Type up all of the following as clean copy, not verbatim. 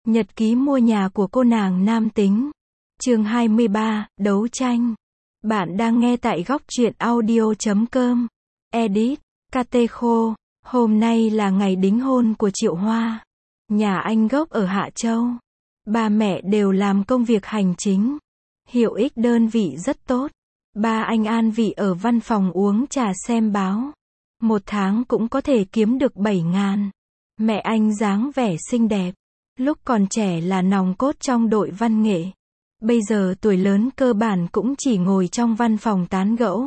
Nhật ký mua nhà của cô nàng nam tính. Chương 23, đấu tranh. Bạn đang nghe tại góc truyện audio.com. Edit, KT Khô. Hôm nay là ngày đính hôn của Triệu Hoa. Nhà anh gốc ở Hạ Châu. Ba mẹ đều làm công việc hành chính. Hiệu ích đơn vị rất tốt. Ba anh an vị ở văn phòng uống trà xem báo. Một tháng cũng có thể kiếm được 7.000. Mẹ anh dáng vẻ xinh đẹp. Lúc còn trẻ là nòng cốt trong đội văn nghệ. Bây giờ tuổi lớn cơ bản cũng chỉ ngồi trong văn phòng tán gẫu.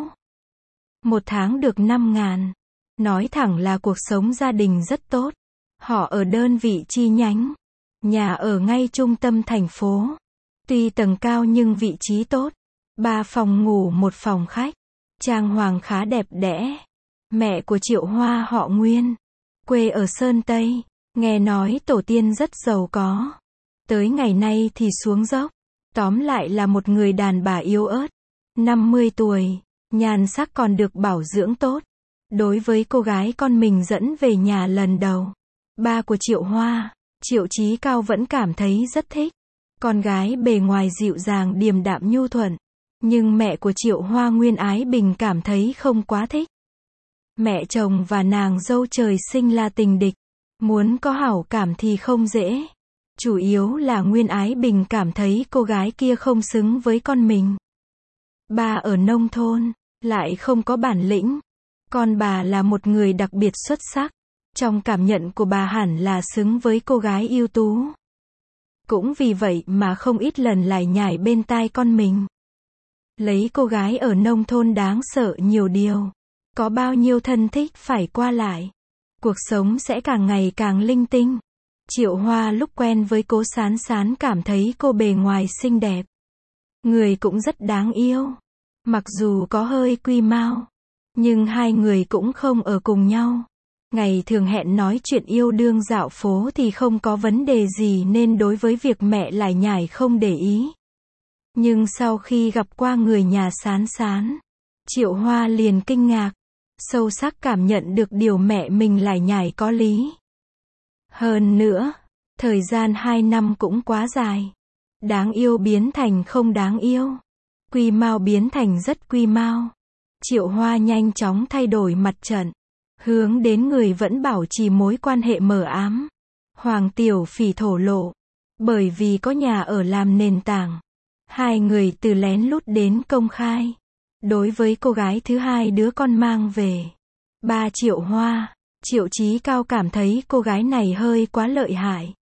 Một tháng được 5.000. Nói thẳng là cuộc sống gia đình rất tốt. Họ ở đơn vị chi nhánh. Nhà ở ngay trung tâm thành phố. Tuy tầng cao nhưng vị trí tốt. 3 phòng ngủ 1 phòng khách. Trang hoàng khá đẹp đẽ. Mẹ của Triệu Hoa họ Nguyên. Quê ở Sơn Tây. Nghe nói tổ tiên rất giàu có. Tới ngày nay thì xuống dốc. Tóm lại là một người đàn bà yếu ớt. 50 tuổi. Nhan sắc còn được bảo dưỡng tốt. Đối với cô gái con mình dẫn về nhà lần đầu, ba của Triệu Hoa, Triệu Chí Cao vẫn cảm thấy rất thích. Con gái bề ngoài dịu dàng điềm đạm nhu thuận. Nhưng mẹ của Triệu Hoa Nguyên Ái Bình cảm thấy không quá thích. Mẹ chồng và nàng dâu trời sinh là tình địch. Muốn có hảo cảm thì không dễ. Chủ yếu là Nguyên Ái Bình cảm thấy cô gái kia không xứng với con mình. Bà ở nông thôn, lại không có bản lĩnh. Con bà là một người đặc biệt xuất sắc. Trong cảm nhận của bà hẳn là xứng với cô gái ưu tú. Cũng vì vậy mà không ít lần lải nhải bên tai con mình. Lấy cô gái ở nông thôn đáng sợ nhiều điều. Có bao nhiêu thân thích phải qua lại. Cuộc sống sẽ càng ngày càng linh tinh. Triệu Hoa lúc quen với Cố Sán Sán cảm thấy cô bề ngoài xinh đẹp. Người cũng rất đáng yêu. Mặc dù có hơi quy mao. Nhưng hai người cũng không ở cùng nhau. Ngày thường hẹn nói chuyện yêu đương dạo phố thì không có vấn đề gì nên đối với việc mẹ lải nhải không để ý. Nhưng sau khi gặp qua người nhà Sán Sán, Triệu Hoa liền kinh ngạc. Sâu sắc cảm nhận được điều mẹ mình lải nhải có lý. Hơn nữa, thời gian 2 năm cũng quá dài. Đáng yêu biến thành không đáng yêu. Quy mao biến thành rất quy mao. Triệu Hoa nhanh chóng thay đổi mặt trận. Hướng đến người vẫn bảo trì mối quan hệ mờ ám. Hoàng Tiểu Phỉ thổ lộ. Bởi vì có nhà ở làm nền tảng. Hai người từ lén lút đến công khai. Đối với cô gái thứ hai đứa con mang về. Ba Triệu Hoa, Triệu Chí Cao cảm thấy cô gái này hơi quá lợi hại.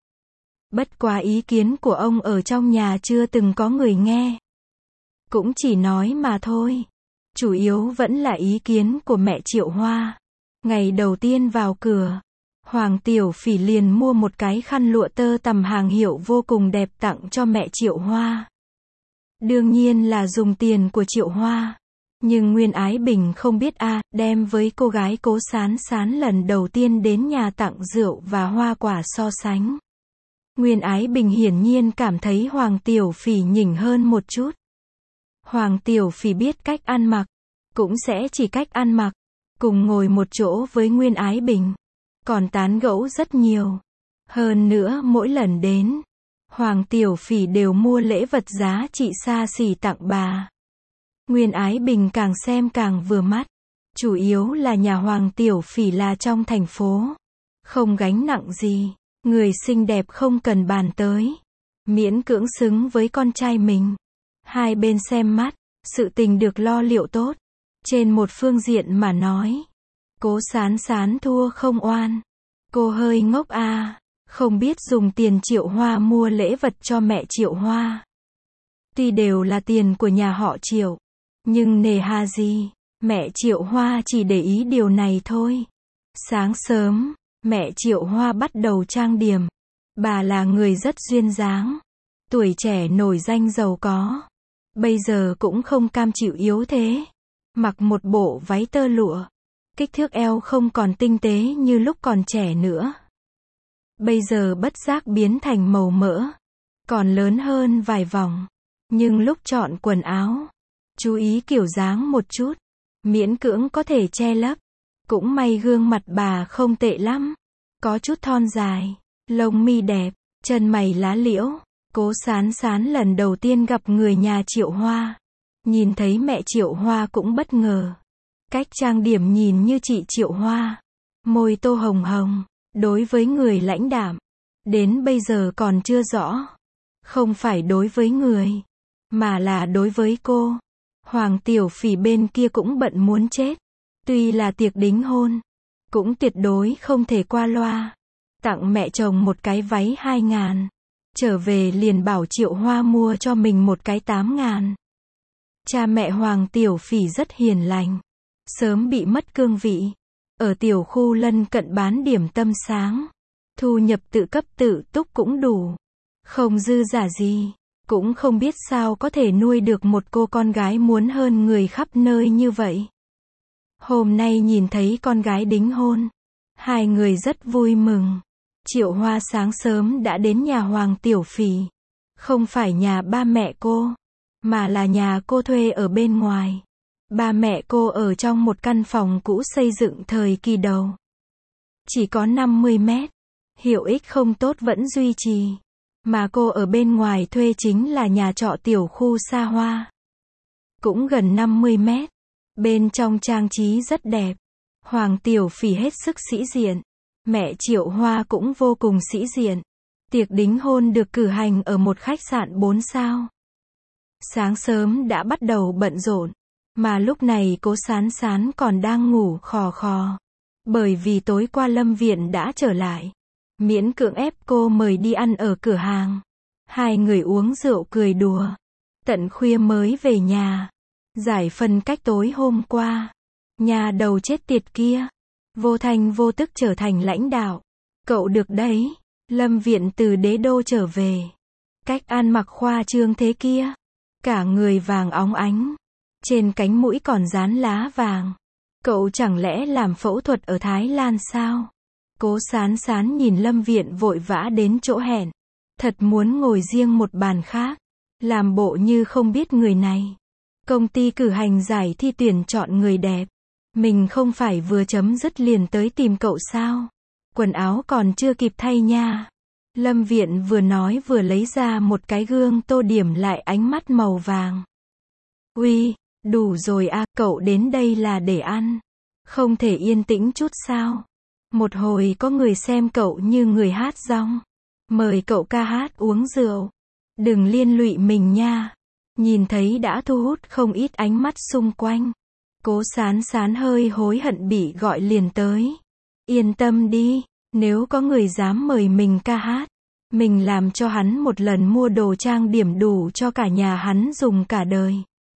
Bất quá ý kiến của ông ở trong nhà chưa từng có người nghe. Cũng chỉ nói mà thôi. Chủ yếu vẫn là ý kiến của mẹ Triệu Hoa. Ngày đầu tiên vào cửa, Hoàng Tiểu Phỉ liền mua một cái khăn lụa tơ tằm hàng hiệu vô cùng đẹp tặng cho mẹ Triệu Hoa. Đương nhiên là dùng tiền của Triệu Hoa. Nhưng Nguyên Ái Bình không biết đem với cô gái Cố Sán Sán lần đầu tiên đến nhà tặng rượu và hoa quả so sánh. Nguyên Ái Bình hiển nhiên cảm thấy Hoàng Tiểu Phỉ nhỉnh hơn một chút. Hoàng Tiểu Phỉ biết cách ăn mặc, cũng sẽ chỉ cách ăn mặc, cùng ngồi một chỗ với Nguyên Ái Bình, còn tán gẫu rất nhiều. Hơn nữa mỗi lần đến, Hoàng Tiểu Phỉ đều mua lễ vật giá trị xa xỉ tặng bà. Nguyên Ái Bình càng xem càng vừa mắt. Chủ yếu là nhà Hoàng Tiểu Phỉ là trong thành phố. Không gánh nặng gì. Người xinh đẹp không cần bàn tới. Miễn cưỡng xứng với con trai mình. Hai bên xem mắt. Sự tình được lo liệu tốt. Trên một phương diện mà nói. Cố Sán Sán thua không oan. Cô hơi ngốc không biết dùng tiền Triệu Hoa mua lễ vật cho mẹ Triệu Hoa. Tuy đều là tiền của nhà họ Triệu. Nhưng nề hà gì, mẹ Triệu Hoa chỉ để ý điều này thôi. Sáng sớm, mẹ Triệu Hoa bắt đầu trang điểm. Bà là người rất duyên dáng. Tuổi trẻ nổi danh giàu có. Bây giờ cũng không cam chịu yếu thế. Mặc một bộ váy tơ lụa. Kích thước eo không còn tinh tế như lúc còn trẻ nữa. Bây giờ bất giác biến thành màu mỡ. Còn lớn hơn vài vòng. Nhưng lúc chọn quần áo, chú ý kiểu dáng một chút. Miễn cưỡng có thể che lấp. Cũng may gương mặt bà không tệ lắm. Có chút thon dài. Lông mi đẹp. Chân mày lá liễu, Cố Sán Sán lần đầu tiên gặp người nhà Triệu Hoa. Nhìn thấy mẹ Triệu Hoa cũng bất ngờ. Cách trang điểm nhìn như chị Triệu Hoa. Môi tô hồng hồng, đối với người lãnh đạm. Đến bây giờ còn chưa rõ. Không phải đối với người, mà là đối với cô. Hoàng Tiểu Phỉ bên kia cũng bận muốn chết. Tuy là tiệc đính hôn, cũng tuyệt đối không thể qua loa. Tặng mẹ chồng một cái váy 2.000. Trở về liền bảo Triệu Hoa mua cho mình một cái 8.000. Cha mẹ Hoàng Tiểu Phỉ rất hiền lành. Sớm bị mất cương vị. Ở tiểu khu lân cận bán điểm tâm sáng. Thu nhập tự cấp tự túc cũng đủ. Không dư giả gì. Cũng không biết sao có thể nuôi được một cô con gái muốn hơn người khắp nơi như vậy. Hôm nay nhìn thấy con gái đính hôn. Hai người rất vui mừng. Triệu Hoa sáng sớm đã đến nhà Hoàng Tiểu Phỉ. Không phải nhà ba mẹ cô, mà là nhà cô thuê ở bên ngoài. Ba mẹ cô ở trong một căn phòng cũ xây dựng thời kỳ đầu. Chỉ có 50 mét. Hiệu ích không tốt vẫn duy trì. Mà cô ở bên ngoài thuê chính là nhà trọ tiểu khu xa hoa. Cũng gần 50 mét. Bên trong trang trí rất đẹp. Hoàng Tiểu Phỉ hết sức sĩ diện. Mẹ Triệu Hoa cũng vô cùng sĩ diện. Tiệc đính hôn được cử hành ở một khách sạn 4 sao. Sáng sớm đã bắt đầu bận rộn. Mà lúc này Cố Sán Sán còn đang ngủ khò khò. Bởi vì tối qua Lâm Viện đã trở lại. Miễn cưỡng ép cô mời đi ăn ở cửa hàng. Hai người uống rượu cười đùa. Tận khuya mới về nhà. Giải phân cách tối hôm qua. Nhà đầu chết tiệt kia. Vô thành vô tức trở thành lãnh đạo. Cậu được đấy. Lâm Viện từ đế đô trở về. Cách ăn mặc khoa trương thế kia. Cả người vàng óng ánh. Trên cánh mũi còn dán lá vàng. Cậu chẳng lẽ làm phẫu thuật ở Thái Lan sao? Cố Sán Sán nhìn Lâm Viện vội vã đến chỗ hẹn. Thật muốn ngồi riêng một bàn khác. Làm bộ như không biết người này. Công ty cử hành giải thi tuyển chọn người đẹp. Mình không phải vừa chấm dứt liền tới tìm cậu sao? Quần áo còn chưa kịp thay nha. Lâm Viện vừa nói vừa lấy ra một cái gương tô điểm lại ánh mắt màu vàng. Uy, đủ rồi à, cậu đến đây là để ăn. Không thể yên tĩnh chút sao? Một hồi có người xem cậu như người hát rong. Mời cậu ca hát uống rượu. Đừng liên lụy mình nha. Nhìn thấy đã thu hút không ít ánh mắt xung quanh. Cố Sán Sán hơi hối hận bị gọi liền tới. Yên tâm đi, nếu có người dám mời mình ca hát, mình làm cho hắn một lần mua đồ trang điểm đủ cho cả nhà hắn dùng cả đời.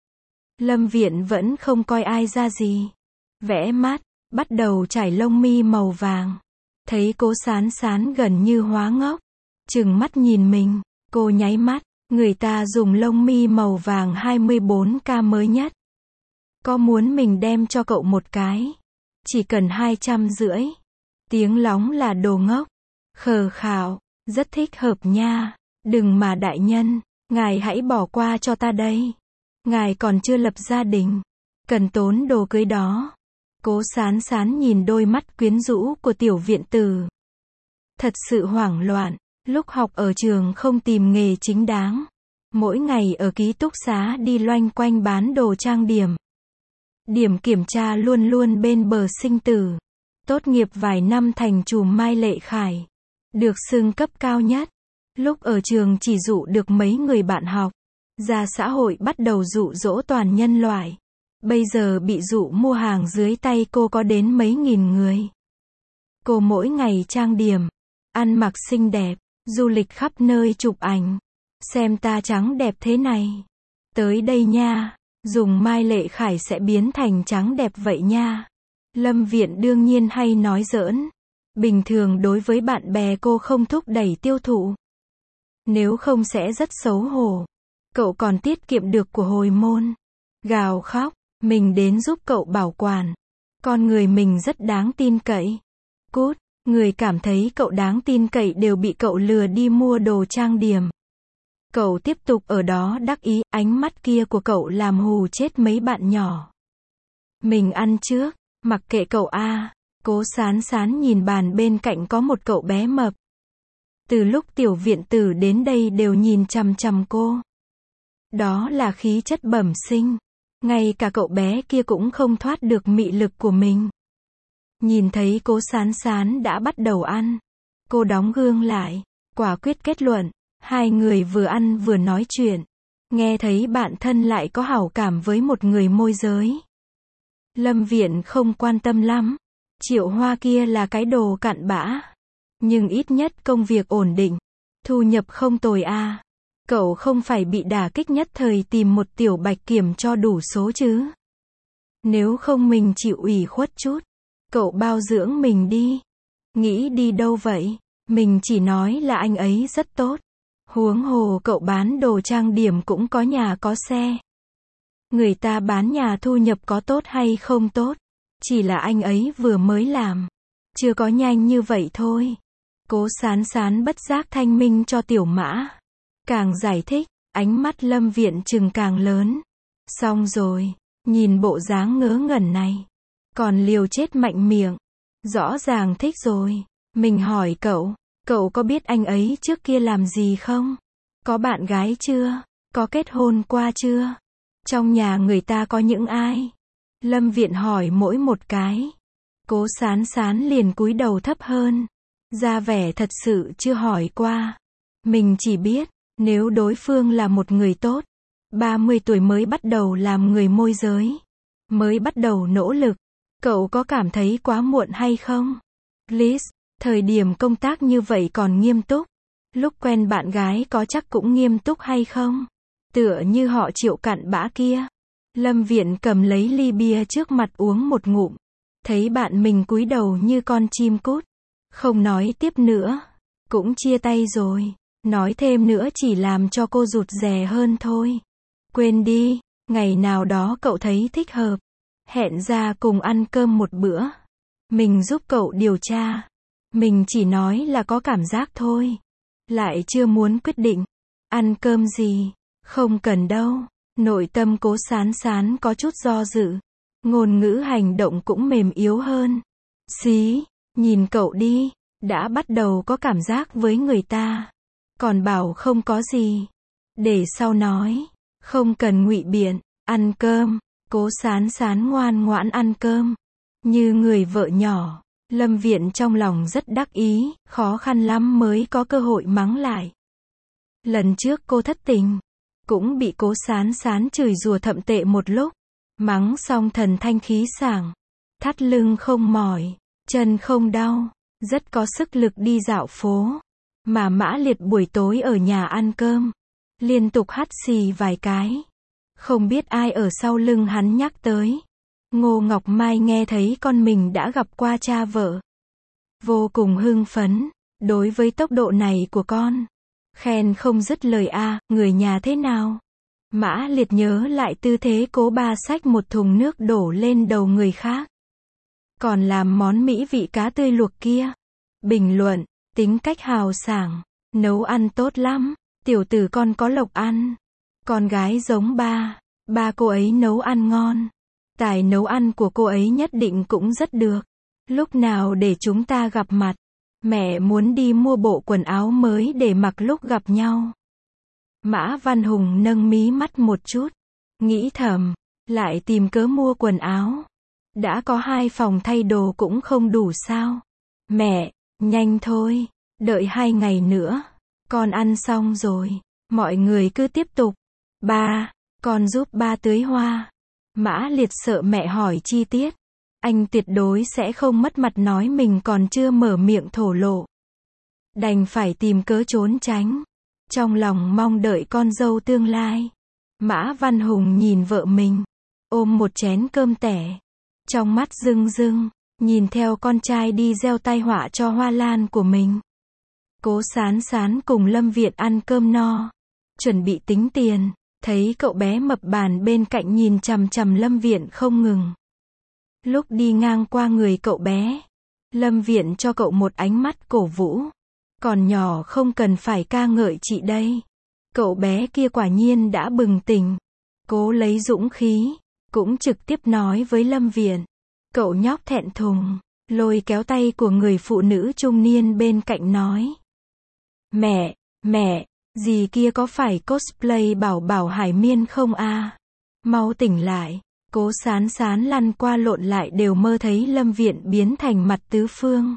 Lâm Viện vẫn không coi ai ra gì. Vẽ mắt, bắt đầu trải lông mi màu vàng. Thấy Cố Sán Sán gần như hóa ngốc. Trừng mắt nhìn mình, cô nháy mắt, người ta dùng lông mi màu vàng 24K mới nhất. Có muốn mình đem cho cậu một cái? Chỉ cần 250. Tiếng lóng là đồ ngốc. Khờ khạo, rất thích hợp nha. Đừng mà đại nhân, ngài hãy bỏ qua cho ta đây. Ngài còn chưa lập gia đình. Cần tốn đồ cưới đó. Cố Sán Sán nhìn đôi mắt quyến rũ của tiểu viện tử. Thật sự hoảng loạn. Lúc học ở trường không tìm nghề chính đáng. Mỗi ngày ở ký túc xá đi loanh quanh bán đồ trang điểm. Điểm kiểm tra luôn luôn bên bờ sinh tử. Tốt nghiệp vài năm thành trùm Mai Lệ Khải. Được xưng cấp cao nhất. Lúc ở trường chỉ dụ được mấy người bạn học. Ra xã hội bắt đầu dụ dỗ toàn nhân loại. Bây giờ bị dụ mua hàng dưới tay cô có đến mấy nghìn người. Cô mỗi ngày trang điểm. Ăn mặc xinh đẹp. Du lịch khắp nơi chụp ảnh. Xem ta trắng đẹp thế này. Tới đây nha. Dùng Mai Lệ Khải sẽ biến thành trắng đẹp vậy nha. Lâm Viện đương nhiên hay nói giỡn. Bình thường đối với bạn bè cô không thúc đẩy tiêu thụ. Nếu không sẽ rất xấu hổ. Cậu còn tiết kiệm được của hồi môn. Gào khóc, mình đến giúp cậu bảo quản. Con người mình rất đáng tin cậy. Cút, người cảm thấy cậu đáng tin cậy đều bị cậu lừa đi mua đồ trang điểm. Cậu tiếp tục ở đó đắc ý, ánh mắt kia của cậu làm hù chết mấy bạn nhỏ. Mình ăn trước, mặc kệ cậu a. Cố Sán Sán nhìn bàn bên cạnh có một cậu bé mập. Từ lúc tiểu viện tử đến đây đều nhìn chằm chằm cô. Đó là khí chất bẩm sinh. Ngay cả cậu bé kia cũng không thoát được mị lực của mình. Nhìn thấy Cố Sán Sán đã bắt đầu ăn. Cô đóng gương lại, quả quyết kết luận. Hai người vừa ăn vừa nói chuyện. Nghe thấy bạn thân lại có hảo cảm với một người môi giới. Lâm Viện không quan tâm lắm. Triệu Hoa kia là cái đồ cặn bã. Nhưng ít nhất công việc ổn định. Thu nhập không tồi à. Cậu không phải bị đả kích nhất thời tìm một tiểu bạch kiểm cho đủ số chứ. Nếu không mình chịu ủy khuất chút. Cậu bao dưỡng mình đi. Nghĩ đi đâu vậy? Mình chỉ nói là anh ấy rất tốt. Huống hồ cậu bán đồ trang điểm cũng có nhà có xe. Người ta bán nhà thu nhập có tốt hay không tốt. Chỉ là anh ấy vừa mới làm. Chưa có nhanh như vậy thôi. Cố Sán Sán bất giác thanh minh cho Tiểu Mã. Càng giải thích, ánh mắt Lâm Viện trừng càng lớn. Xong rồi, nhìn bộ dáng ngớ ngẩn này. Còn liều chết mạnh miệng. Rõ ràng thích rồi. Mình hỏi cậu, cậu có biết anh ấy trước kia làm gì không? Có bạn gái chưa? Có kết hôn qua chưa? Trong nhà người ta có những ai? Lâm Viện hỏi mỗi một cái. Cố Sán Sán liền cúi đầu thấp hơn. Ra vẻ thật sự chưa hỏi qua. Mình chỉ biết, nếu đối phương là một người tốt, 30 tuổi mới bắt đầu làm người môi giới, mới bắt đầu nỗ lực, cậu có cảm thấy quá muộn hay không? Liz, thời điểm công tác như vậy còn nghiêm túc. Lúc quen bạn gái có chắc cũng nghiêm túc hay không? Tựa như họ Triệu cặn bã kia. Lâm Viện cầm lấy ly bia trước mặt uống một ngụm. Thấy bạn mình cúi đầu như con chim cút. Không nói tiếp nữa. Cũng chia tay rồi. Nói thêm nữa chỉ làm cho cô rụt rè hơn thôi. Quên đi, ngày nào đó cậu thấy thích hợp. Hẹn ra cùng ăn cơm một bữa. Mình giúp cậu điều tra. Mình chỉ nói là có cảm giác thôi. Lại chưa muốn quyết định. Ăn cơm gì? Không cần đâu. Nội tâm Cố Sán Sán có chút do dự. Ngôn ngữ hành động cũng mềm yếu hơn. Xí, nhìn cậu đi. Đã bắt đầu có cảm giác với người ta. Còn bảo không có gì. Để sau nói. Không cần ngụy biện. Ăn cơm. Cố Sán Sán ngoan ngoãn ăn cơm. Như người vợ nhỏ. Lâm Viện trong lòng rất đắc ý. Khó khăn lắm mới có cơ hội mắng lại. Lần trước cô thất tình. Cũng bị Cố Sán Sán chửi rủa thậm tệ một lúc. Mắng xong thần thanh khí sảng. Thắt lưng không mỏi. Chân không đau. Rất có sức lực đi dạo phố. Mà Mã Liệt buổi tối ở nhà ăn cơm. Liên tục hắt xì vài cái. Không biết ai ở sau lưng hắn nhắc tới. Ngô Ngọc Mai nghe thấy con mình đã gặp qua cha vợ. Vô cùng hưng phấn. Đối với tốc độ này của con. Khen không dứt lời a, người nhà thế nào? Mã Liệt nhớ lại tư thế Cố Ba xách một thùng nước đổ lên đầu người khác. Còn làm món mỹ vị cá tươi luộc kia. Bình luận, tính cách hào sảng, nấu ăn tốt lắm, tiểu tử con có lộc ăn. Con gái giống ba cô ấy nấu ăn ngon. Tài nấu ăn của cô ấy nhất định cũng rất được. Lúc nào để chúng ta gặp mặt? Mẹ muốn đi mua bộ quần áo mới để mặc lúc gặp nhau. Mã Văn Hùng nâng mí mắt một chút. Nghĩ thầm, lại tìm cớ mua quần áo. Đã có 2 phòng thay đồ cũng không đủ sao? Mẹ, nhanh thôi, đợi 2 ngày nữa. Con ăn xong rồi, mọi người cứ tiếp tục. Ba, con giúp ba tưới hoa. Mã Liệt sợ mẹ hỏi chi tiết. Anh tuyệt đối sẽ không mất mặt nói mình còn chưa mở miệng thổ lộ. Đành phải tìm cớ trốn tránh. Trong lòng mong đợi con dâu tương lai. Mã Văn Hùng nhìn vợ mình. Ôm một chén cơm tẻ. Trong mắt rưng rưng. Nhìn theo con trai đi gieo tai họa cho Hoa Lan của mình. Cố Sán Sán cùng Lâm Viện ăn cơm no. Chuẩn bị tính tiền. Thấy cậu bé mập bàn bên cạnh nhìn chằm chằm Lâm Viện không ngừng. Lúc đi ngang qua người cậu bé, Lâm Viện cho cậu một ánh mắt cổ vũ. Còn nhỏ không cần phải ca ngợi chị đây. Cậu bé kia quả nhiên đã bừng tỉnh. Cố lấy dũng khí, cũng trực tiếp nói với Lâm Viện. Cậu nhóc thẹn thùng, lôi kéo tay của người phụ nữ trung niên bên cạnh nói. Mẹ, dì kia có phải cosplay Bảo Bảo Hải Miên không a? Mau tỉnh lại. Cố Sán Sán lăn qua lộn lại đều mơ thấy Lâm Viện biến thành mặt tứ phương.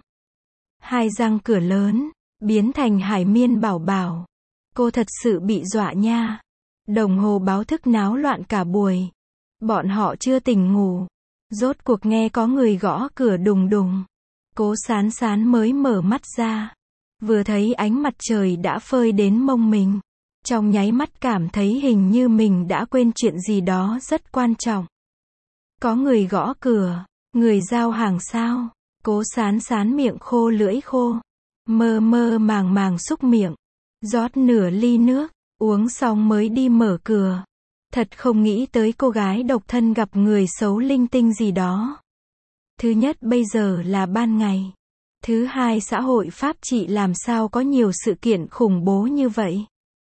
Hai răng cửa lớn, biến thành Hải Miên Bảo Bảo. Cô thật sự bị dọa nha. Đồng hồ báo thức náo loạn cả buổi. Bọn họ chưa tỉnh ngủ. Rốt cuộc nghe có người gõ cửa đùng đùng. Cố Sán Sán mới mở mắt ra. Vừa thấy ánh mặt trời đã phơi đến mông mình. Trong nháy mắt cảm thấy hình như mình đã quên chuyện gì đó rất quan trọng. Có người gõ cửa. Người giao hàng sao? Cố Sán Sán miệng khô lưỡi khô. Mơ mơ màng màng xúc miệng. Rót nửa ly nước. Uống xong mới đi mở cửa. Thật không nghĩ tới cô gái độc thân gặp người xấu linh tinh gì đó. Thứ nhất bây giờ là ban ngày. Thứ hai xã hội pháp trị làm sao có nhiều sự kiện khủng bố như vậy.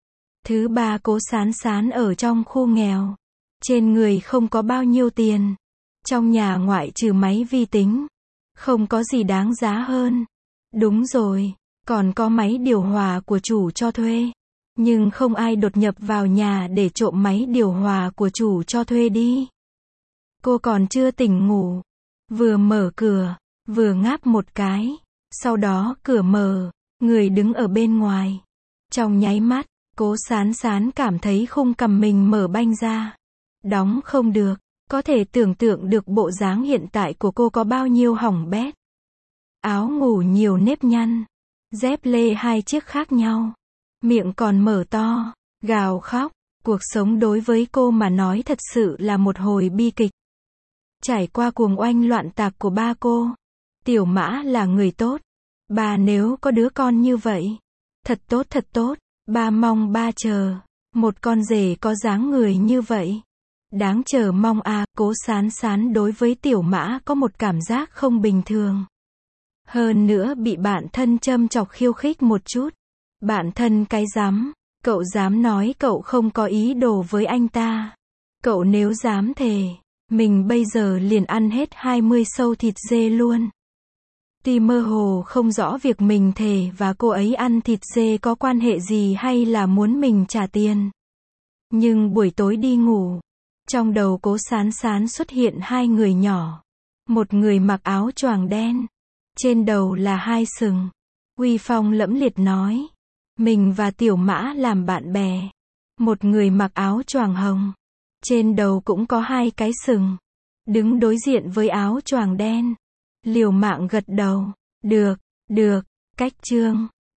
Thứ ba Cố Sán Sán ở trong khu nghèo. Trên người không có bao nhiêu tiền. Trong nhà ngoại trừ máy vi tính. Không có gì đáng giá hơn. Đúng rồi, còn có máy điều hòa của chủ cho thuê. Nhưng không ai đột nhập vào nhà để trộm máy điều hòa của chủ cho thuê đi. Cô còn chưa tỉnh ngủ. Vừa mở cửa, vừa ngáp một cái. Sau đó cửa mở, người đứng ở bên ngoài. Trong nháy mắt, Cố Sán Sán cảm thấy khung cằm mình mở banh ra. Đóng không được, có thể tưởng tượng được bộ dáng hiện tại của cô có bao nhiêu hỏng bét. Áo ngủ nhiều nếp nhăn, dép lê hai chiếc khác nhau. Miệng còn mở to, gào khóc. Cuộc sống đối với cô mà nói thật sự là một hồi bi kịch. Trải qua cuồng oanh loạn tạc của ba cô. Tiểu Mã là người tốt. Bà nếu có đứa con như vậy. Thật tốt. Ba mong ba chờ. Một con rể có dáng người như vậy. Đáng chờ mong a. Cố Sán Sán đối với Tiểu Mã có một cảm giác không bình thường. Hơn nữa bị bạn thân châm chọc khiêu khích một chút. Bạn thân cái dám. Cậu dám nói cậu không có ý đồ với anh ta. Cậu nếu dám thề. Mình bây giờ liền ăn hết 20 sâu thịt dê luôn. Tuy mơ hồ không rõ việc mình thề và cô ấy ăn thịt dê có quan hệ gì hay là muốn mình trả tiền. Nhưng buổi tối đi ngủ. Trong đầu Cố Sán Sán xuất hiện hai người nhỏ. Một người mặc áo choàng đen. Trên đầu là hai sừng. Uy phong lẫm liệt nói. Mình và Tiểu Mã làm bạn bè. Một người mặc áo choàng hồng. Trên đầu cũng có hai cái sừng. Đứng đối diện với áo choàng đen. Liều mạng gật đầu. Được, cách chương.